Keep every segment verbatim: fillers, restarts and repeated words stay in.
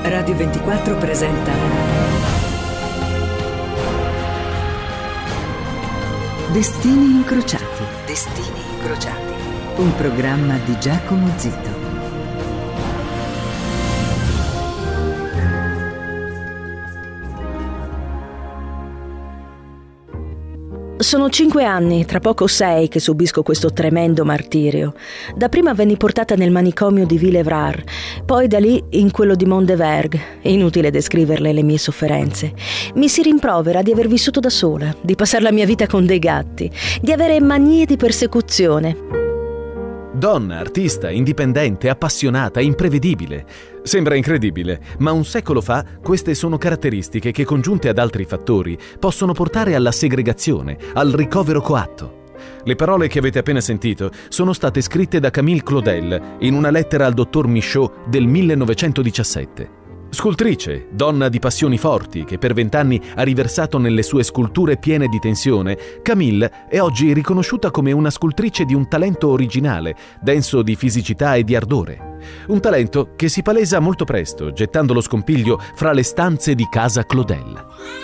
Radio ventiquattro presenta Destini incrociati. Destini incrociati. Un programma di Giacomo Zito. Sono cinque anni, tra poco sei, che subisco questo tremendo martirio. Dapprima venni portata nel manicomio di Ville-Évrard, poi da lì in quello di Mondeverg. Inutile descriverle le mie sofferenze. Mi si rimprovera di aver vissuto da sola, di passare la mia vita con dei gatti, di avere manie di persecuzione. Donna, artista, indipendente, appassionata, imprevedibile. Sembra incredibile, ma un secolo fa queste sono caratteristiche che, congiunte ad altri fattori, possono portare alla segregazione, al ricovero coatto. Le parole che avete appena sentito sono state scritte da Camille Claudel in una lettera al dottor Michaud del millenovecentodiciassette. Scultrice, donna di passioni forti, che per vent'anni ha riversato nelle sue sculture piene di tensione, Camille è oggi riconosciuta come una scultrice di un talento originale, denso di fisicità e di ardore. Un talento che si palesa molto presto, gettando lo scompiglio fra le stanze di casa Claudel.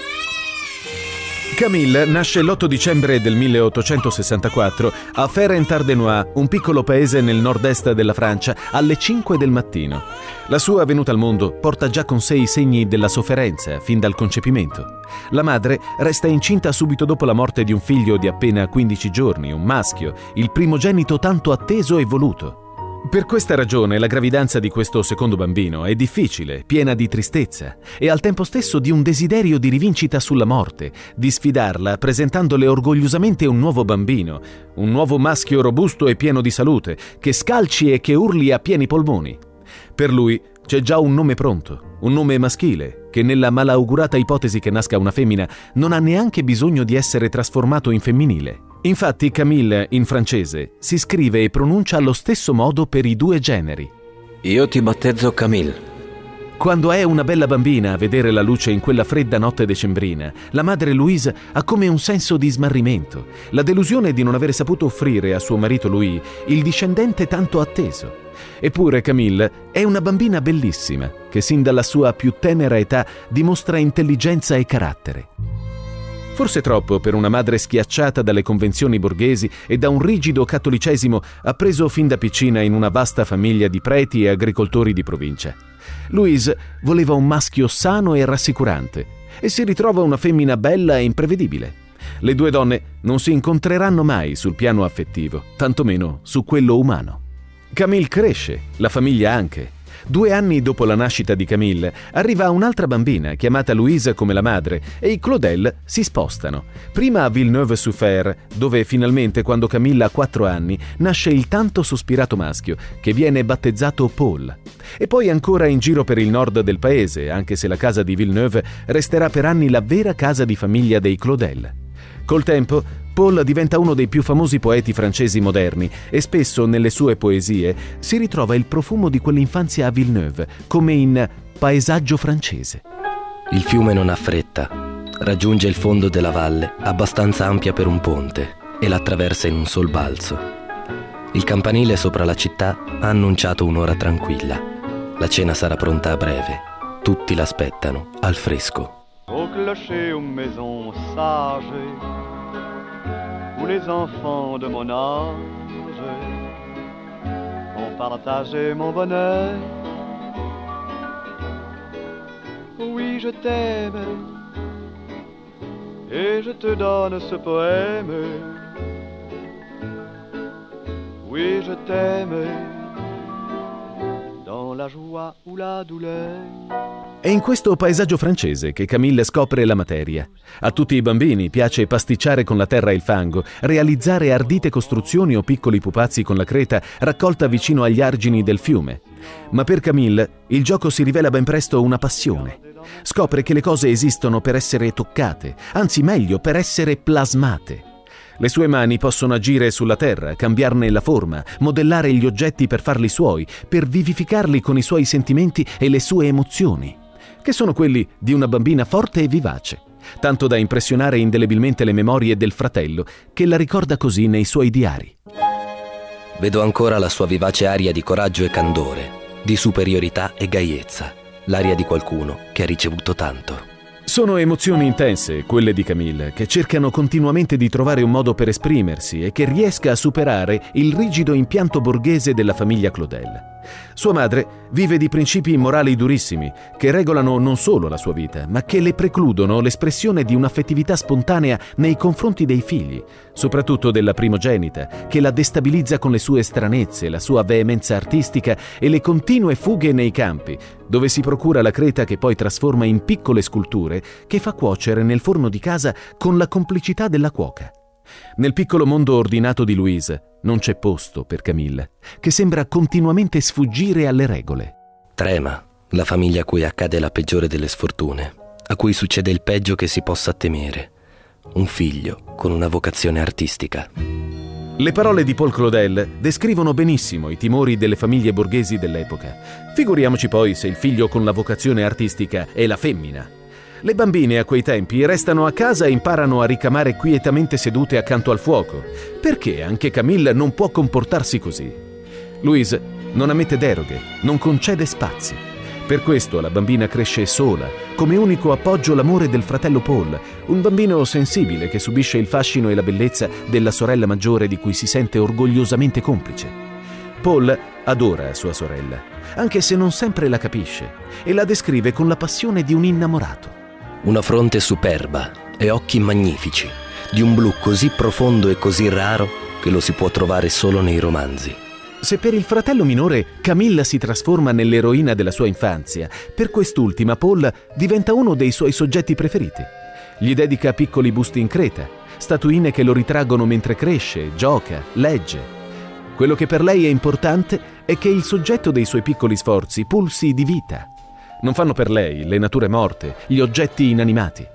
Camille nasce l'otto dicembre del milleottocentosessantaquattro a Fère-en-Tardenois, un piccolo paese nel nord-est della Francia, alle cinque del mattino. La sua venuta al mondo porta già con sé i segni della sofferenza fin dal concepimento. La madre resta incinta subito dopo la morte di un figlio di appena quindici giorni, un maschio, il primogenito tanto atteso e voluto. Per questa ragione la gravidanza di questo secondo bambino è difficile, piena di tristezza e al tempo stesso di un desiderio di rivincita sulla morte, di sfidarla presentandole orgogliosamente un nuovo bambino, un nuovo maschio robusto e pieno di salute, che scalci e che urli a pieni polmoni. Per lui c'è già un nome pronto, un nome maschile, che nella malaugurata ipotesi che nasca una femmina non ha neanche bisogno di essere trasformato in femminile. Infatti Camille, in francese, si scrive e pronuncia allo stesso modo per i due generi. Io ti battezzo Camille. Quando è una bella bambina a vedere la luce in quella fredda notte decembrina, la madre Louise ha come un senso di smarrimento, la delusione di non aver saputo offrire a suo marito Louis il discendente tanto atteso. Eppure Camille è una bambina bellissima, che sin dalla sua più tenera età dimostra intelligenza e carattere. Forse troppo per una madre schiacciata dalle convenzioni borghesi e da un rigido cattolicesimo appreso fin da piccina in una vasta famiglia di preti e agricoltori di provincia. Louise voleva un maschio sano e rassicurante e si ritrova una femmina bella e imprevedibile. Le due donne non si incontreranno mai sul piano affettivo, tantomeno su quello umano. Camille cresce, la famiglia anche. Due anni dopo la nascita di Camille arriva un'altra bambina chiamata Louise come la madre e i Claudel si spostano. Prima a Villeneuve-sur-Fère, dove finalmente, quando Camille ha quattro anni, nasce il tanto sospirato maschio che viene battezzato Paul. E poi ancora in giro per il nord del paese, anche se la casa di Villeneuve resterà per anni la vera casa di famiglia dei Claudel. Col tempo Paul diventa uno dei più famosi poeti francesi moderni e spesso nelle sue poesie si ritrova il profumo di quell'infanzia a Villeneuve, come in Paesaggio francese. Il fiume non ha fretta, raggiunge il fondo della valle abbastanza ampia per un ponte e l'attraversa in un sol balzo. Il campanile sopra la città ha annunciato un'ora tranquilla. La cena sarà pronta a breve. Tutti l'aspettano al fresco. Au clocher, aux maisons sages, où les enfants de mon âge ont partagé mon bonheur. Oui, je t'aime et je te donne ce poème. Oui, je t'aime dans la joie ou la douleur. È in questo paesaggio francese che Camille scopre la materia. A tutti i bambini piace pasticciare con la terra e il fango, realizzare ardite costruzioni o piccoli pupazzi con la creta raccolta vicino agli argini del fiume. Ma per Camille il gioco si rivela ben presto una passione. Scopre che le cose esistono per essere toccate, anzi meglio, per essere plasmate. Le sue mani possono agire sulla terra, cambiarne la forma, modellare gli oggetti per farli suoi, per vivificarli con i suoi sentimenti e le sue emozioni, che sono quelli di una bambina forte e vivace, tanto da impressionare indelebilmente le memorie del fratello, che la ricorda così nei suoi diari. Vedo ancora la sua vivace aria di coraggio e candore, di superiorità e gaiezza. l'aria di qualcuno che ha ricevuto tanto. Sono emozioni intense, quelle di Camille, che cercano continuamente di trovare un modo per esprimersi e che riesca a superare il rigido impianto borghese della famiglia Claudel. Sua madre vive di principi morali durissimi, che regolano non solo la sua vita, ma che le precludono l'espressione di un'affettività spontanea nei confronti dei figli, soprattutto della primogenita, che la destabilizza con le sue stranezze, la sua veemenza artistica e le continue fughe nei campi, dove si procura la creta che poi trasforma in piccole sculture che fa cuocere nel forno di casa con la complicità della cuoca. Nel piccolo mondo ordinato di Louise non c'è posto per Camille, che sembra continuamente sfuggire alle regole. Trema la famiglia a cui accade la peggiore delle sfortune, a cui succede il peggio che si possa temere: un figlio con una vocazione artistica. Le parole di Paul Claudel descrivono benissimo i timori delle famiglie borghesi dell'epoca. Figuriamoci poi se il figlio con la vocazione artistica è la femmina. Le bambine a quei tempi restano a casa e imparano a ricamare quietamente sedute accanto al fuoco. Perché anche Camille non può comportarsi così? Louise non ammette deroghe, non concede spazi. Per questo la bambina cresce sola, come unico appoggio l'amore del fratello Paul, un bambino sensibile che subisce il fascino e la bellezza della sorella maggiore di cui si sente orgogliosamente complice. Paul adora sua sorella, anche se non sempre la capisce, e la descrive con la passione di un innamorato. Una fronte superba e occhi magnifici, di un blu così profondo e così raro che lo si può trovare solo nei romanzi. Se per il fratello minore Camilla si trasforma nell'eroina della sua infanzia, per quest'ultima Paul diventa uno dei suoi soggetti preferiti. Gli dedica piccoli busti in creta, statuine che lo ritraggono mentre cresce, gioca, legge. Quello che per lei è importante è che il soggetto dei suoi piccoli sforzi pulsi di vita. Non fanno per lei le nature morte, gli oggetti inanimati.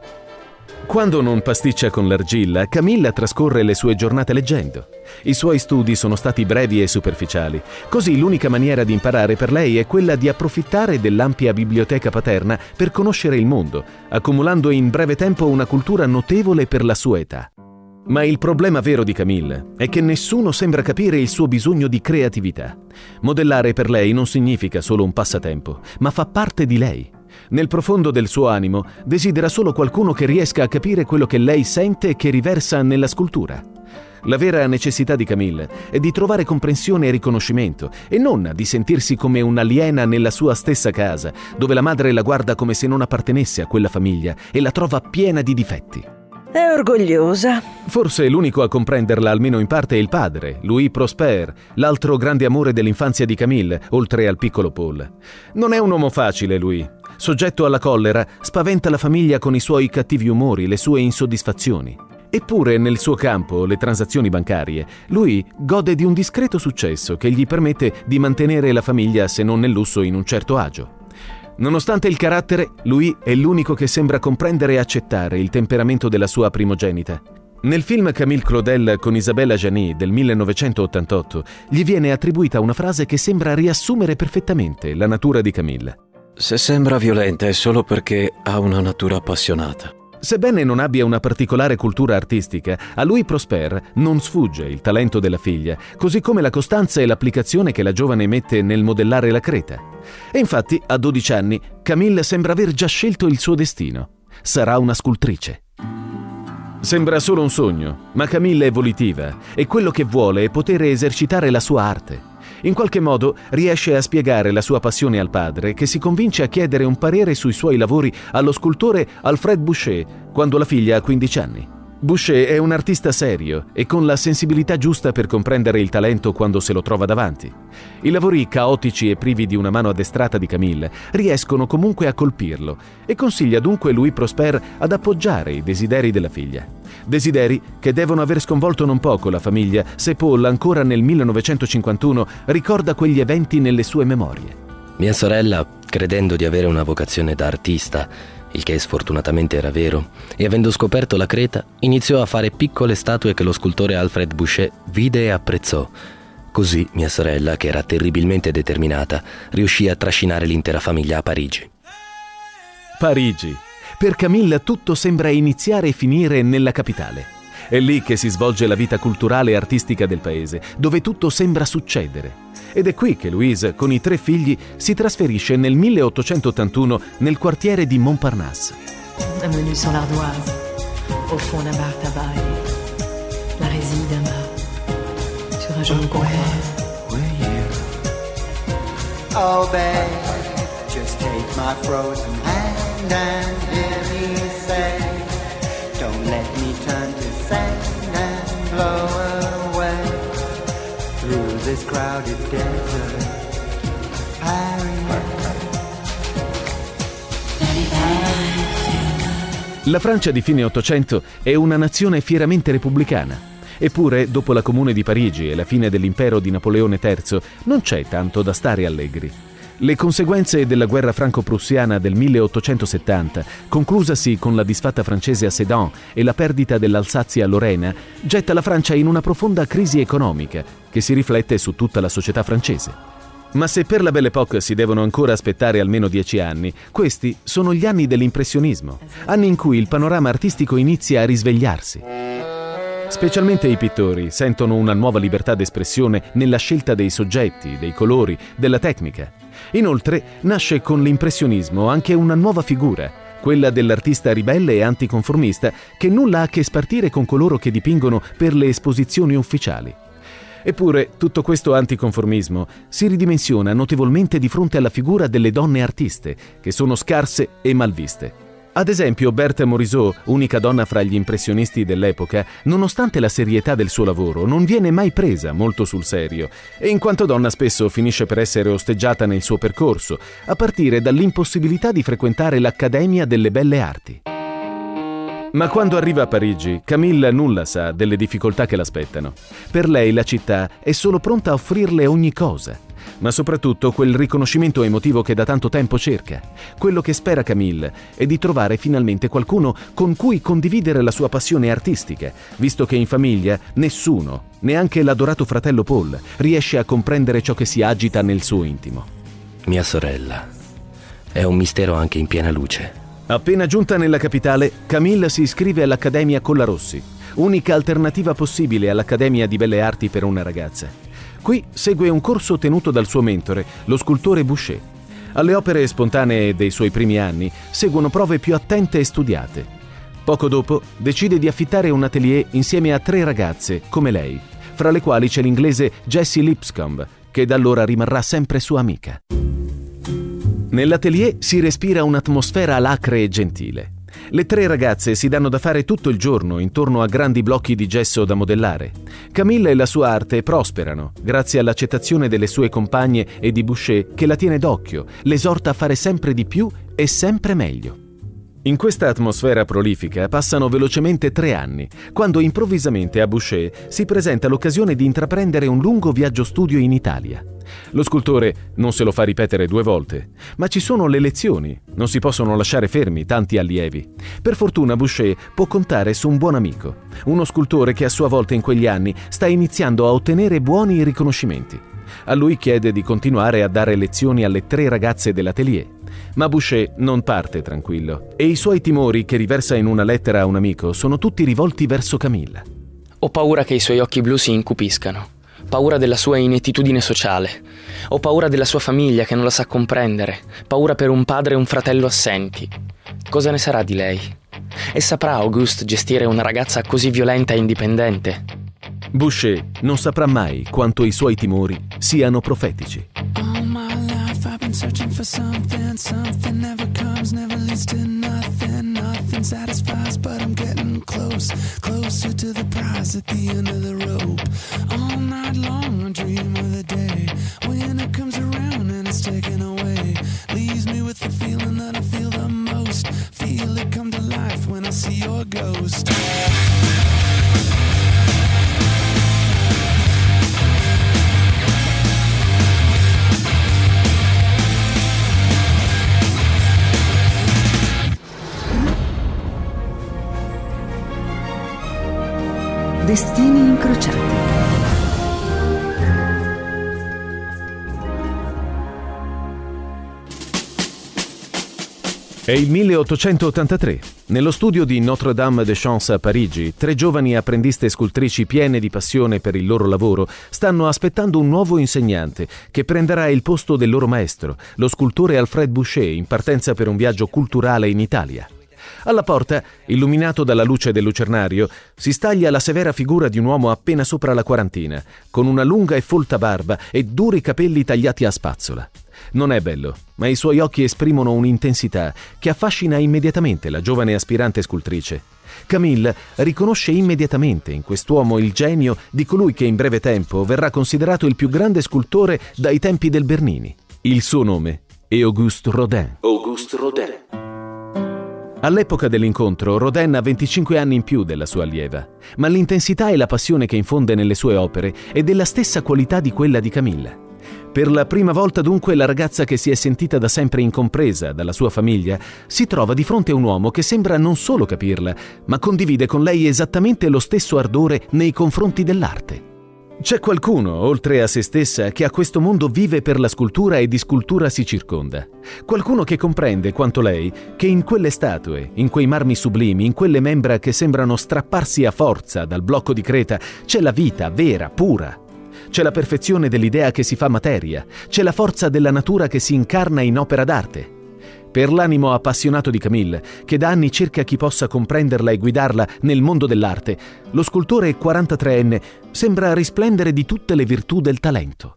Quando non pasticcia con l'argilla, Camilla trascorre le sue giornate leggendo. I suoi studi sono stati brevi e superficiali, così l'unica maniera di imparare per lei è quella di approfittare dell'ampia biblioteca paterna per conoscere il mondo, accumulando in breve tempo una cultura notevole per la sua età. Ma il problema vero di Camille è che nessuno sembra capire il suo bisogno di creatività. Modellare per lei non significa solo un passatempo, ma fa parte di lei. Nel profondo del suo animo desidera solo qualcuno che riesca a capire quello che lei sente e che riversa nella scultura. La vera necessità di Camille è di trovare comprensione e riconoscimento, e non di sentirsi come un'aliena nella sua stessa casa, dove la madre la guarda come se non appartenesse a quella famiglia e la trova piena di difetti. È orgogliosa. Forse l'unico a comprenderla almeno in parte è il padre, Louis Prosper, l'altro grande amore dell'infanzia di Camille, oltre al piccolo Paul. Non è un uomo facile, Louis. Soggetto alla collera, spaventa la famiglia con i suoi cattivi umori, le sue insoddisfazioni. Eppure nel suo campo, le transazioni bancarie, lui gode di un discreto successo che gli permette di mantenere la famiglia, se non nel lusso, in un certo agio. Nonostante il carattere, lui è l'unico che sembra comprendere e accettare il temperamento della sua primogenita. Nel film Camille Claudel con Isabella Gianni del millenovecentottantotto gli viene attribuita una frase che sembra riassumere perfettamente la natura di Camille. Se sembra violenta è solo perché ha una natura appassionata. Sebbene non abbia una particolare cultura artistica, a Louis Prosper non sfugge il talento della figlia, così come la costanza e l'applicazione che la giovane mette nel modellare la creta. E infatti, a dodici anni, Camille sembra aver già scelto il suo destino. Sarà una scultrice. Sembra solo un sogno, ma Camille è volitiva e quello che vuole è poter esercitare la sua arte. In qualche modo riesce a spiegare la sua passione al padre, che si convince a chiedere un parere sui suoi lavori allo scultore Alfred Boucher quando la figlia ha quindici anni. Boucher è un artista serio e con la sensibilità giusta per comprendere il talento quando se lo trova davanti. I lavori caotici e privi di una mano addestrata di Camille riescono comunque a colpirlo e consiglia dunque Louis Prosper ad appoggiare i desideri della figlia. Desideri che devono aver sconvolto non poco la famiglia se Paul, ancora nel millenovecentocinquantuno, ricorda quegli eventi nelle sue memorie. Mia sorella, credendo di avere una vocazione da artista, il che sfortunatamente era vero, e avendo scoperto la creta, iniziò a fare piccole statue che lo scultore Alfred Boucher vide e apprezzò. Così mia sorella, che era terribilmente determinata, riuscì a trascinare l'intera famiglia a Parigi. Parigi. Per Camille tutto sembra iniziare e finire nella capitale. È lì che si svolge la vita culturale e artistica del paese, dove tutto sembra succedere. Ed è qui che Louise, con i tre figli, si trasferisce nel milleottocentottantuno nel quartiere di Montparnasse. Un menu sur l'ardoise, au fond d'un bar tabac et la résille d'un bar sur un genou comptoir. Oh babe, just take my frozen hand and hear me say, don't let me turn to sand and blow away through this crowded desert, Paris. La Francia di fine Ottocento è una nazione fieramente repubblicana. Eppure, dopo la Comune di Parigi e la fine dell'impero di Napoleone terzo, non c'è tanto da stare allegri. Le conseguenze della guerra franco-prussiana del milleottocentosettanta, conclusasi con la disfatta francese a Sedan e la perdita dell'Alsazia-Lorena, getta la Francia in una profonda crisi economica che si riflette su tutta la società francese. Ma se per la Belle Époque si devono ancora aspettare almeno dieci anni, questi sono gli anni dell'impressionismo, anni in cui il panorama artistico inizia a risvegliarsi. Specialmente i pittori sentono una nuova libertà d'espressione nella scelta dei soggetti, dei colori, della tecnica. Inoltre nasce con l'impressionismo anche una nuova figura, quella dell'artista ribelle e anticonformista che nulla ha a che spartire con coloro che dipingono per le esposizioni ufficiali. Eppure tutto questo anticonformismo si ridimensiona notevolmente di fronte alla figura delle donne artiste, che sono scarse e malviste. Ad esempio, Berthe Morisot, unica donna fra gli impressionisti dell'epoca, nonostante la serietà del suo lavoro, non viene mai presa molto sul serio e in quanto donna spesso finisce per essere osteggiata nel suo percorso, a partire dall'impossibilità di frequentare l'Accademia delle Belle Arti. Ma quando arriva a Parigi, Camille nulla sa delle difficoltà che l'aspettano. Per lei la città è solo pronta a offrirle ogni cosa, ma soprattutto quel riconoscimento emotivo che da tanto tempo cerca. Quello che spera Camille è di trovare finalmente qualcuno con cui condividere la sua passione artistica, visto che in famiglia nessuno, neanche l'adorato fratello Paul, riesce a comprendere ciò che si agita nel suo intimo. Mia sorella. È un mistero anche in piena luce. Appena giunta nella capitale, Camille si iscrive all'Accademia Collarossi, unica alternativa possibile all'Accademia di Belle Arti per una ragazza. Qui segue un corso tenuto dal suo mentore, lo scultore Boucher. Alle opere spontanee dei suoi primi anni seguono prove più attente e studiate. Poco dopo decide di affittare un atelier insieme a tre ragazze, come lei, fra le quali c'è l'inglese Jessie Lipscomb, che da allora rimarrà sempre sua amica. Nell'atelier si respira un'atmosfera alacre e gentile. Le tre ragazze si danno da fare tutto il giorno intorno a grandi blocchi di gesso da modellare. Camille e la sua arte prosperano grazie all'accettazione delle sue compagne e di Boucher, che la tiene d'occhio, l'esorta a fare sempre di più e sempre meglio. In questa atmosfera prolifica passano velocemente tre anni, quando improvvisamente a Boucher si presenta l'occasione di intraprendere un lungo viaggio studio in Italia. Lo scultore non se lo fa ripetere due volte, ma ci sono le lezioni, non si possono lasciare fermi tanti allievi. Per fortuna Boucher può contare su un buon amico, uno scultore che a sua volta in quegli anni sta iniziando a ottenere buoni riconoscimenti. A lui chiede di continuare a dare lezioni alle tre ragazze dell'atelier, ma Boucher non parte tranquillo e i suoi timori, che riversa in una lettera a un amico, sono tutti rivolti verso Camille. Ho paura che i suoi occhi blu si incupiscano. Paura della sua inettitudine sociale. Ho paura della sua famiglia che non la sa comprendere. Paura per un padre e un fratello assenti. Cosa ne sarà di lei? E saprà Auguste gestire una ragazza così violenta e indipendente? Boucher non saprà mai quanto i suoi timori siano profetici. All my life I've been searching for something. Something never comes, never leads to nothing. Nothing satisfies, but I'm getting close. Closer to the prize at the end of the rope. All night long I dream of the day when it comes around and it's taken away. Leaves me with the feeling that I feel the most. Feel it come to life when I see your ghost. Destini incrociati. È il milleottocentottantatré. Nello studio di Notre-Dame des Champs a Parigi, tre giovani apprendiste scultrici piene di passione per il loro lavoro stanno aspettando un nuovo insegnante che prenderà il posto del loro maestro, lo scultore Alfred Boucher, in partenza per un viaggio culturale in Italia. Alla porta, illuminato dalla luce del lucernario, si staglia la severa figura di un uomo appena sopra la quarantina, con una lunga e folta barba e duri capelli tagliati a spazzola. Non è bello, ma i suoi occhi esprimono un'intensità che affascina immediatamente la giovane aspirante scultrice. Camille riconosce immediatamente in quest'uomo il genio di colui che in breve tempo verrà considerato il più grande scultore dai tempi del Bernini. Il suo nome è Auguste Rodin. Auguste Rodin. All'epoca dell'incontro, Rodin ha venticinque anni in più della sua allieva, ma l'intensità e la passione che infonde nelle sue opere è della stessa qualità di quella di Camille. Per la prima volta dunque la ragazza che si è sentita da sempre incompresa dalla sua famiglia si trova di fronte a un uomo che sembra non solo capirla, ma condivide con lei esattamente lo stesso ardore nei confronti dell'arte. C'è qualcuno, oltre a se stessa, che a questo mondo vive per la scultura e di scultura si circonda. Qualcuno che comprende, quanto lei, che in quelle statue, in quei marmi sublimi, in quelle membra che sembrano strapparsi a forza dal blocco di Creta, c'è la vita vera, pura. C'è la perfezione dell'idea che si fa materia, c'è la forza della natura che si incarna in opera d'arte. Per l'animo appassionato di Camille, che da anni cerca chi possa comprenderla e guidarla nel mondo dell'arte, lo scultore quarantatreenne sembra risplendere di tutte le virtù del talento.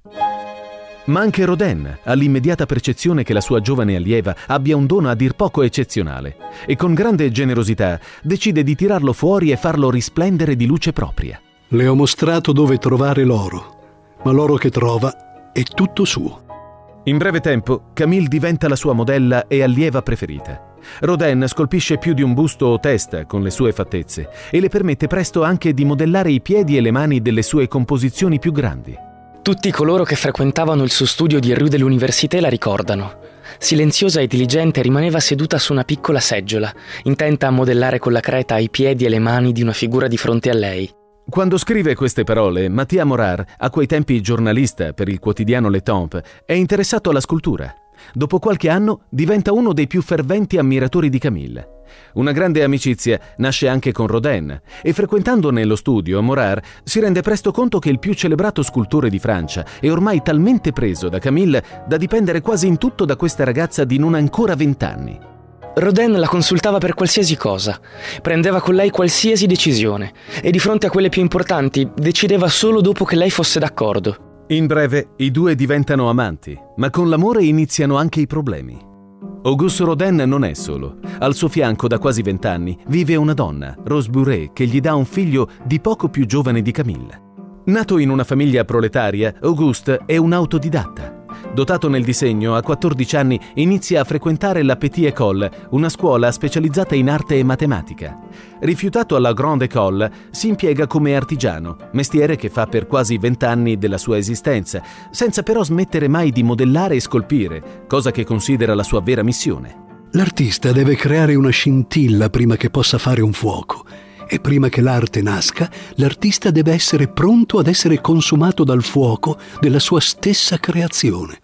Ma anche Rodin ha l'immediata percezione che la sua giovane allieva abbia un dono a dir poco eccezionale e con grande generosità decide di tirarlo fuori e farlo risplendere di luce propria. Le ho mostrato dove trovare l'oro, ma l'oro che trova è tutto suo. In breve tempo, Camille diventa la sua modella e allieva preferita. Rodin scolpisce più di un busto o testa con le sue fattezze e le permette presto anche di modellare i piedi e le mani delle sue composizioni più grandi. Tutti coloro che frequentavano il suo studio di Rue de l'Université la ricordano. Silenziosa e diligente rimaneva seduta su una piccola seggiola, intenta a modellare con la creta i piedi e le mani di una figura di fronte a lei. Quando scrive queste parole, Mathias Morard, a quei tempi giornalista per il quotidiano Le Temps, è interessato alla scultura. Dopo qualche anno diventa uno dei più ferventi ammiratori di Camille. Una grande amicizia nasce anche con Rodin e frequentando nello studio Morard si rende presto conto che il più celebrato scultore di Francia è ormai talmente preso da Camille da dipendere quasi in tutto da questa ragazza di non ancora vent'anni. Rodin la consultava per qualsiasi cosa, prendeva con lei qualsiasi decisione e di fronte a quelle più importanti decideva solo dopo che lei fosse d'accordo. In breve, i due diventano amanti, ma con l'amore iniziano anche i problemi. Auguste Rodin non è solo. Al suo fianco da quasi vent'anni vive una donna, Rose Buret, che gli dà un figlio di poco più giovane di Camille. Nato in una famiglia proletaria, Auguste è un autodidatta. Dotato nel disegno, a quattordici anni inizia a frequentare la Petite École, una scuola specializzata in arte e matematica. Rifiutato alla Grande École, si impiega come artigiano, mestiere che fa per quasi vent'anni della sua esistenza, senza però smettere mai di modellare e scolpire, cosa che considera la sua vera missione. L'artista deve creare una scintilla prima che possa fare un fuoco. E prima che l'arte nasca, l'artista deve essere pronto ad essere consumato dal fuoco della sua stessa creazione.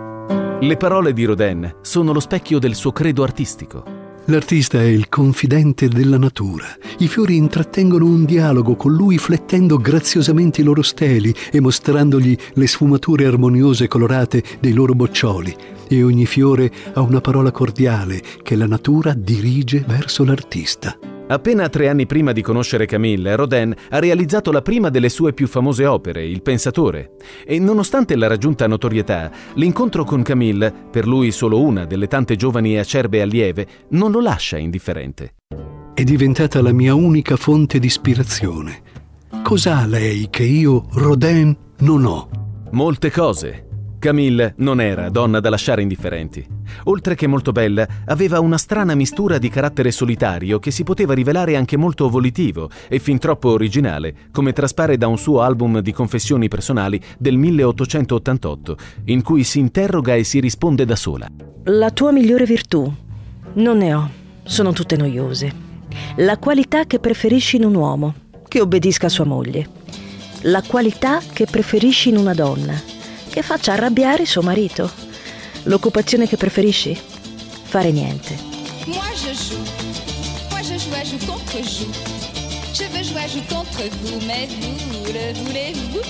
Le parole di Rodin sono lo specchio del suo credo artistico. L'artista è il confidente della natura. I fiori intrattengono un dialogo con lui flettendo graziosamente i loro steli e mostrandogli le sfumature armoniose e colorate dei loro boccioli. E ogni fiore ha una parola cordiale che la natura dirige verso l'artista. Appena tre anni prima di conoscere Camille, Rodin ha realizzato la prima delle sue più famose opere, Il Pensatore. E nonostante la raggiunta notorietà, l'incontro con Camille, per lui solo una delle tante giovani e acerbe allieve, non lo lascia indifferente. È diventata la mia unica fonte di ispirazione. Cos'ha lei che io, Rodin, non ho? Molte cose. Camille non era donna da lasciare indifferenti. Oltre che molto bella, aveva una strana mistura di carattere solitario che si poteva rivelare anche molto volitivo e fin troppo originale, come traspare da un suo album di confessioni personali del milleottocentottantotto, in cui si interroga e si risponde da sola. La tua migliore virtù? Non ne ho, sono tutte noiose. La qualità che preferisci in un uomo, che obbedisca a sua moglie. La qualità che preferisci in una donna, che faccia arrabbiare suo marito. L'occupazione che preferisci? Fare niente. Moi je joue. Moi je jouer à joue contre joue. Je veux jouer à joue contre vous, mais vous, le voulez-vous?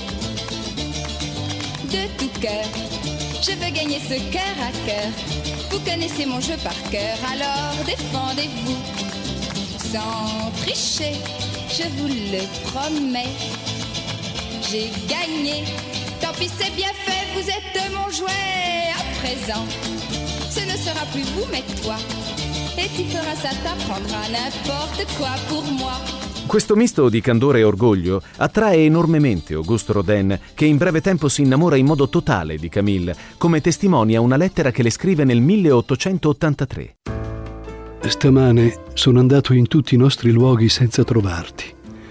De tout cœur, je veux gagner ce cœur à cœur. Vous connaissez mon jeu par cœur, alors défendez-vous. Sans tricher, je vous le promets. J'ai gagné, tant pis c'est bien fait, vous êtes mon jouet. À présent, ce ne sera plus vous mais toi. E ti farà ça t'apprendra n'importe quoi pour moi. Questo misto di candore e orgoglio attrae enormemente Auguste Rodin, che in breve tempo si innamora in modo totale di Camille, come testimonia una lettera che le scrive nel milleottocentottantatré. Stamane sono andato in tutti i nostri luoghi senza trovarti.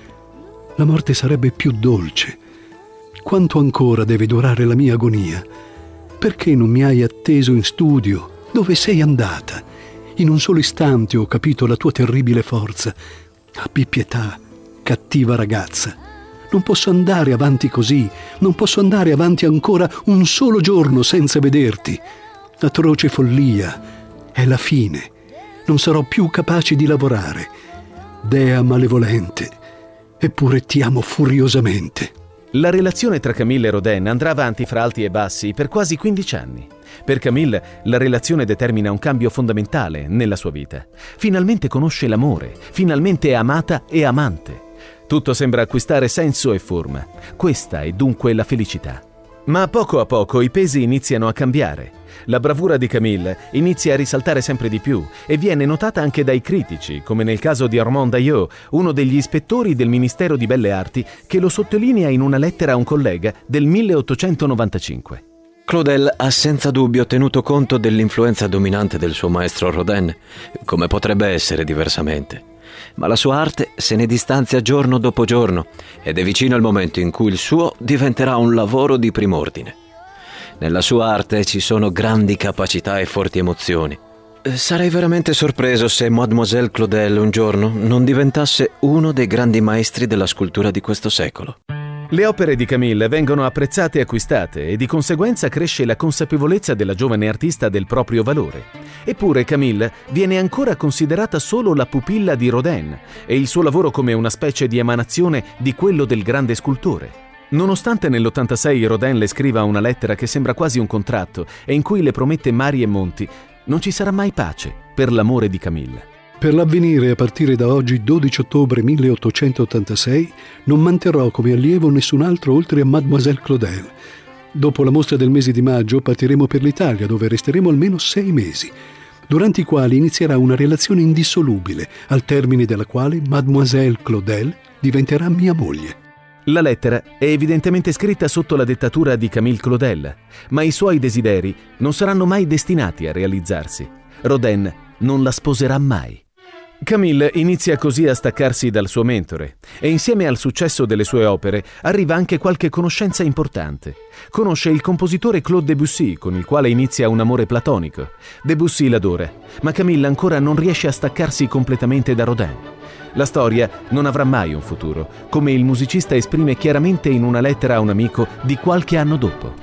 La morte sarebbe più dolce. Quanto ancora deve durare la mia agonia? Perché non mi hai atteso in studio? Dove sei andata? In un solo istante ho capito la tua terribile forza. Abbi pietà, cattiva ragazza. Non posso andare avanti così. Non posso andare avanti ancora un solo giorno senza vederti. Atroce follia. È la fine. Non sarò più capace di lavorare. Dea malevolente. Eppure ti amo furiosamente. La relazione tra Camille e Rodin andrà avanti fra alti e bassi per quasi quindici anni. Per Camille la relazione determina un cambio fondamentale nella sua vita. Finalmente conosce l'amore, finalmente è amata e amante. Tutto sembra acquistare senso e forma. Questa è dunque la felicità. Ma poco a poco i pesi iniziano a cambiare. La bravura di Camille inizia a risaltare sempre di più e viene notata anche dai critici, come nel caso di Armand Daillot, uno degli ispettori del Ministero di Belle Arti, che lo sottolinea in una lettera a un collega del milleottocentonovantacinque. Claudel ha senza dubbio tenuto conto dell'influenza dominante del suo maestro Rodin, come potrebbe essere diversamente. Ma la sua arte se ne distanzia giorno dopo giorno ed è vicino il momento in cui il suo diventerà un lavoro di prim'ordine. Nella sua arte ci sono grandi capacità e forti emozioni. Sarei veramente sorpreso se Mademoiselle Claudel un giorno non diventasse uno dei grandi maestri della scultura di questo secolo. Le opere di Camille vengono apprezzate e acquistate e di conseguenza cresce la consapevolezza della giovane artista del proprio valore. Eppure Camille viene ancora considerata solo la pupilla di Rodin e il suo lavoro come una specie di emanazione di quello del grande scultore. Nonostante nell'ottantasei Rodin le scriva una lettera che sembra quasi un contratto e in cui le promette mari e monti, non ci sarà mai pace per l'amore di Camille. Per l'avvenire, a partire da oggi, dodici ottobre milleottocentottantasei, non manterrò come allievo nessun altro oltre a Mademoiselle Claudel. Dopo la mostra del mese di maggio partiremo per l'Italia, dove resteremo almeno sei mesi, durante i quali inizierà una relazione indissolubile, al termine della quale Mademoiselle Claudel diventerà mia moglie. La lettera è evidentemente scritta sotto la dettatura di Camille Claudel, ma i suoi desideri non saranno mai destinati a realizzarsi. Rodin non la sposerà mai. Camille inizia così a staccarsi dal suo mentore e insieme al successo delle sue opere arriva anche qualche conoscenza importante. Conosce il compositore Claude Debussy, con il quale inizia un amore platonico. Debussy l'adora, ma Camille ancora non riesce a staccarsi completamente da Rodin. La storia non avrà mai un futuro, come il musicista esprime chiaramente in una lettera a un amico di qualche anno dopo.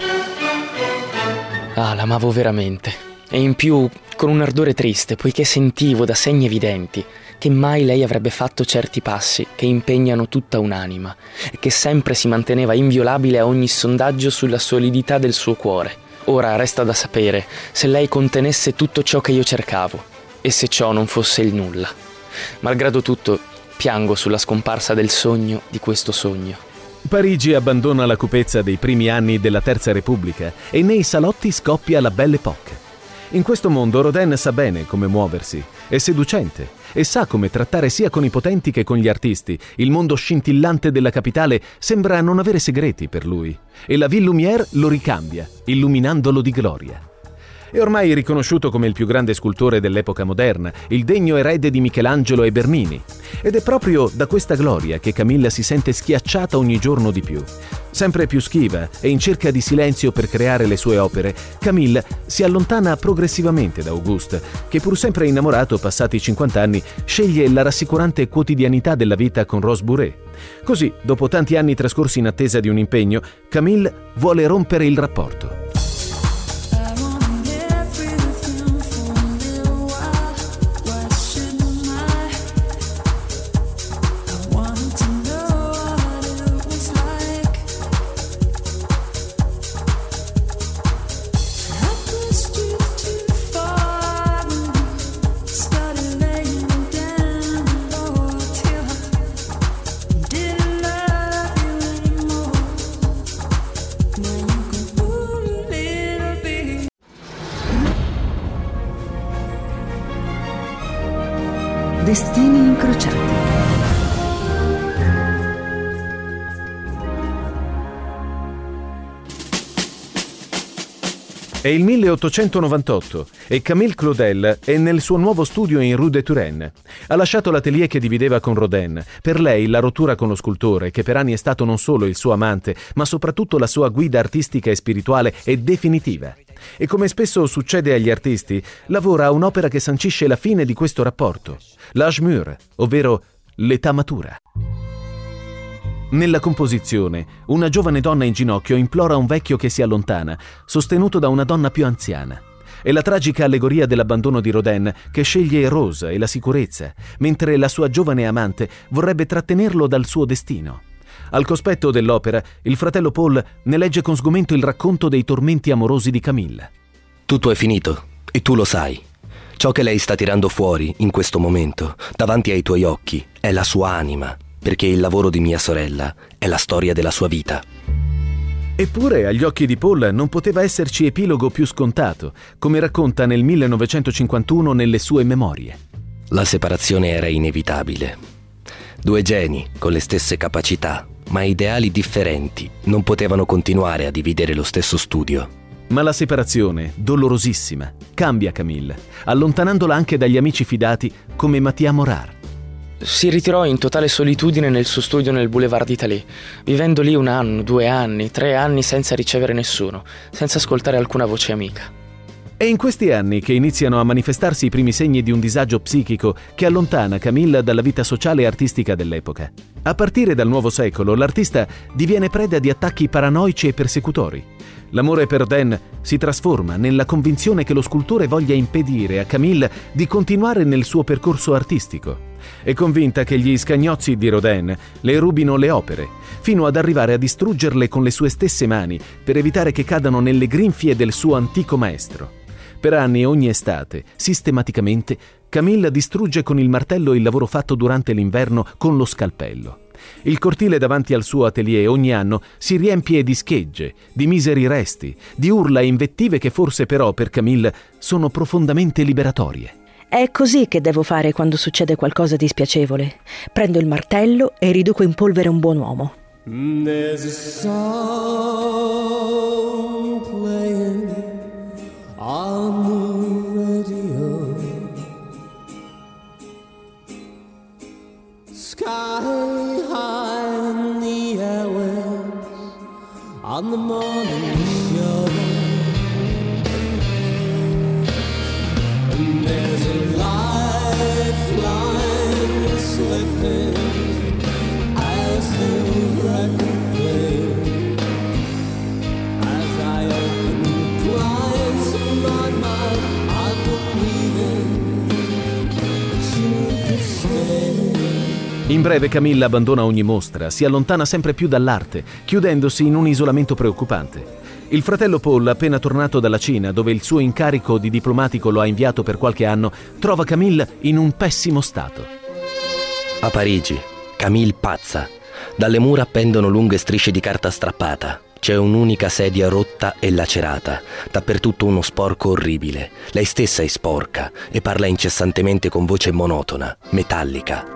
Ah, l'amavo veramente. E in più con un ardore triste, poiché sentivo da segni evidenti che mai lei avrebbe fatto certi passi che impegnano tutta un'anima e che sempre si manteneva inviolabile a ogni sondaggio sulla solidità del suo cuore. Ora resta da sapere se lei contenesse tutto ciò che io cercavo e se ciò non fosse il nulla. Malgrado tutto, piango sulla scomparsa del sogno di questo sogno. Parigi abbandona la cupezza dei primi anni della Terza Repubblica e nei salotti scoppia la Belle Époque. In questo mondo Rodin sa bene come muoversi, è seducente e sa come trattare sia con i potenti che con gli artisti. Il mondo scintillante della capitale sembra non avere segreti per lui e la Ville Lumière lo ricambia, illuminandolo di gloria. È ormai riconosciuto come il più grande scultore dell'epoca moderna, il degno erede di Michelangelo e Bernini. Ed è proprio da questa gloria che Camilla si sente schiacciata ogni giorno di più. Sempre più schiva e in cerca di silenzio per creare le sue opere, Camille si allontana progressivamente da Auguste, che pur sempre innamorato passati cinquanta anni, sceglie la rassicurante quotidianità della vita con Rose Bouret. Così, dopo tanti anni trascorsi in attesa di un impegno, Camille vuole rompere il rapporto. Destini incrociati. È il milleottocentonovantotto e Camille Claudel è nel suo nuovo studio in Rue de Turenne. Ha lasciato l'atelier che divideva con Rodin. Per lei la rottura con lo scultore, che per anni è stato non solo il suo amante, ma soprattutto la sua guida artistica e spirituale, è definitiva. E come spesso succede agli artisti, lavora a un'opera che sancisce la fine di questo rapporto, l'âge mûr, ovvero l'età matura. Nella composizione, una giovane donna in ginocchio implora un vecchio che si allontana, sostenuto da una donna più anziana. È la tragica allegoria dell'abbandono di Rodin, che sceglie Rose e la sicurezza, mentre la sua giovane amante vorrebbe trattenerlo dal suo destino. Al cospetto dell'opera, il fratello Paul ne legge con sgomento il racconto dei tormenti amorosi di Camille. Tutto è finito, e tu lo sai. Ciò che lei sta tirando fuori, in questo momento, davanti ai tuoi occhi, è la sua anima, perché il lavoro di mia sorella è la storia della sua vita. Eppure agli occhi di Paul non poteva esserci epilogo più scontato, come racconta nel millenovecentocinquantuno nelle sue memorie. La separazione era inevitabile. Due geni con le stesse capacità, ma ideali differenti, non potevano continuare a dividere lo stesso studio. Ma la separazione, dolorosissima, cambia Camille, allontanandola anche dagli amici fidati come Mathias Morard. Si ritirò in totale solitudine nel suo studio nel Boulevard d'Italie, vivendo lì un anno, due anni, tre anni senza ricevere nessuno, senza ascoltare alcuna voce amica. È in questi anni che iniziano a manifestarsi i primi segni di un disagio psichico che allontana Camille dalla vita sociale e artistica dell'epoca. A partire dal nuovo secolo, l'artista diviene preda di attacchi paranoici e persecutori. L'amore per Dan si trasforma nella convinzione che lo scultore voglia impedire a Camille di continuare nel suo percorso artistico. È convinta che gli scagnozzi di Rodin le rubino le opere, fino ad arrivare a distruggerle con le sue stesse mani per evitare che cadano nelle grinfie del suo antico maestro. Per anni, ogni estate, sistematicamente, Camille distrugge con il martello il lavoro fatto durante l'inverno con lo scalpello. Il cortile davanti al suo atelier ogni anno si riempie di schegge, di miseri resti, di urla e invettive che forse però per Camille sono profondamente liberatorie. È così che devo fare quando succede qualcosa di spiacevole. Prendo il martello e riduco in polvere un buon uomo. There's a song playing on the radio, sky high in the airwaves on the morning show, and there's a lifeline slipping as the record plays, as I open the blinds of my mind, I'm believing that you could stay. In breve Camille abbandona ogni mostra, si allontana sempre più dall'arte, chiudendosi in un isolamento preoccupante. Il fratello Paul, appena tornato dalla Cina, dove il suo incarico di diplomatico lo ha inviato per qualche anno, trova Camille in un pessimo stato. A Parigi, Camille pazza. Dalle mura pendono lunghe strisce di carta strappata. C'è un'unica sedia rotta e lacerata. Dappertutto uno sporco orribile. Lei stessa è sporca e parla incessantemente con voce monotona, metallica.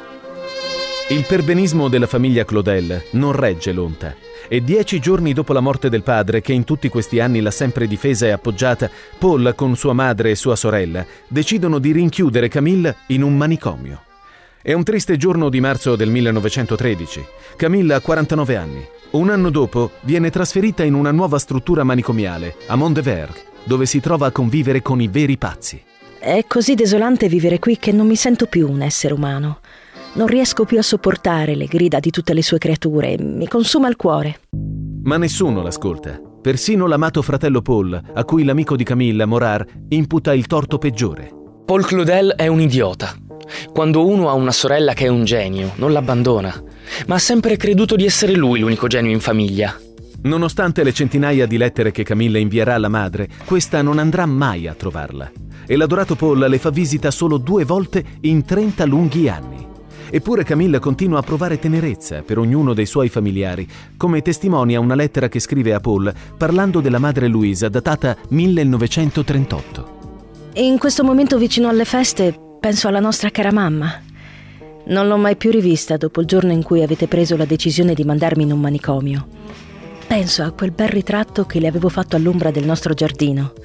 Il perbenismo della famiglia Claudel non regge l'onta e dieci giorni dopo la morte del padre, che in tutti questi anni l'ha sempre difesa e appoggiata, Paul, con sua madre e sua sorella, decidono di rinchiudere Camille in un manicomio. È un triste giorno di marzo del millenovecentotredici. Camille ha quarantanove anni. Un anno dopo viene trasferita in una nuova struttura manicomiale, a Mondeverg, dove si trova a convivere con i veri pazzi. È così desolante vivere qui che non mi sento più un essere umano. Non riesco più a sopportare le grida di tutte le sue creature, mi consuma il cuore. Ma nessuno l'ascolta, persino l'amato fratello Paul, a cui l'amico di Camille, Morard, imputa il torto peggiore. Paul Claudel è un idiota. Quando uno ha una sorella che è un genio, non l'abbandona, ma ha sempre creduto di essere lui l'unico genio in famiglia. Nonostante le centinaia di lettere che Camille invierà alla madre, questa non andrà mai a trovarla. E l'adorato Paul le fa visita solo due volte in trenta lunghi anni. Eppure Camille continua a provare tenerezza per ognuno dei suoi familiari, come testimonia una lettera che scrive a Paul parlando della madre Louise, datata millenovecentotrentotto. In questo momento vicino alle feste penso alla nostra cara mamma. Non l'ho mai più rivista dopo il giorno in cui avete preso la decisione di mandarmi in un manicomio. Penso a quel bel ritratto che le avevo fatto all'ombra del nostro giardino.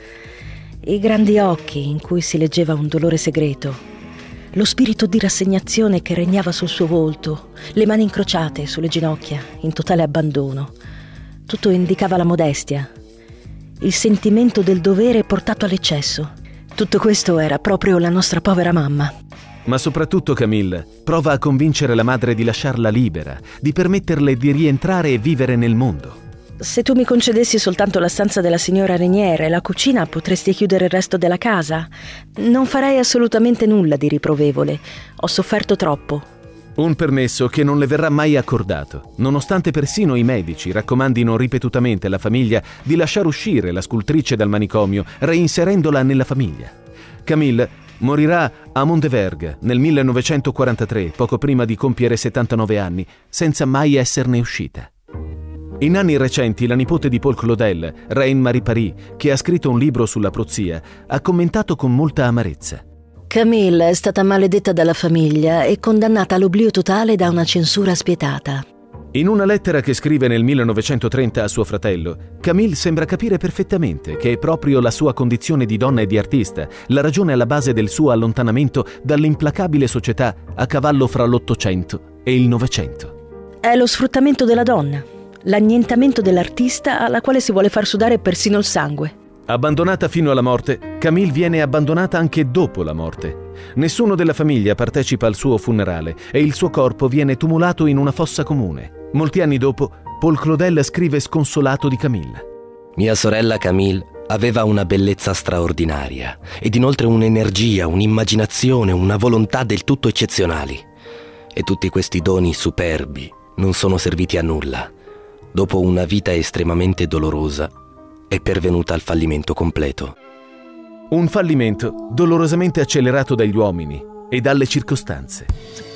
I grandi occhi in cui si leggeva un dolore segreto, lo spirito di rassegnazione che regnava sul suo volto, le mani incrociate sulle ginocchia, in totale abbandono. Tutto indicava la modestia, il sentimento del dovere portato all'eccesso. Tutto questo era proprio la nostra povera mamma. Ma soprattutto Camille prova a convincere la madre di lasciarla libera, di permetterle di rientrare e vivere nel mondo. Se tu mi concedessi soltanto la stanza della signora Renier e la cucina, potresti chiudere il resto della casa. Non farei assolutamente nulla di riprovevole. Ho sofferto troppo. Un permesso che non le verrà mai accordato, nonostante persino i medici raccomandino ripetutamente alla famiglia di lasciare uscire la scultrice dal manicomio, reinserendola nella famiglia. Camille morirà a Mondeverg nel millenovecentoquarantatré, poco prima di compiere settantanove anni, senza mai esserne uscita. In anni recenti la nipote di Paul Claudel, Reine Marie Paris, che ha scritto un libro sulla prozia, ha commentato con molta amarezza. Camille è stata maledetta dalla famiglia e condannata all'oblio totale da una censura spietata. In una lettera che scrive nel millenovecentotrenta a suo fratello, Camille sembra capire perfettamente che è proprio la sua condizione di donna e di artista la ragione alla base del suo allontanamento dall'implacabile società a cavallo fra l'Ottocento e il Novecento. È lo sfruttamento della donna, l'annientamento dell'artista alla quale si vuole far sudare persino il sangue. Abbandonata fino alla morte, Camille viene abbandonata anche dopo la morte. Nessuno della famiglia partecipa al suo funerale e il suo corpo viene tumulato in una fossa comune. Molti anni dopo, Paul Claudel scrive sconsolato di Camille. Mia sorella Camille aveva una bellezza straordinaria ed inoltre un'energia, un'immaginazione, una volontà del tutto eccezionali. E tutti questi doni superbi non sono serviti a nulla. Dopo una vita estremamente dolorosa, è pervenuta al fallimento completo. Un fallimento dolorosamente accelerato dagli uomini e dalle circostanze.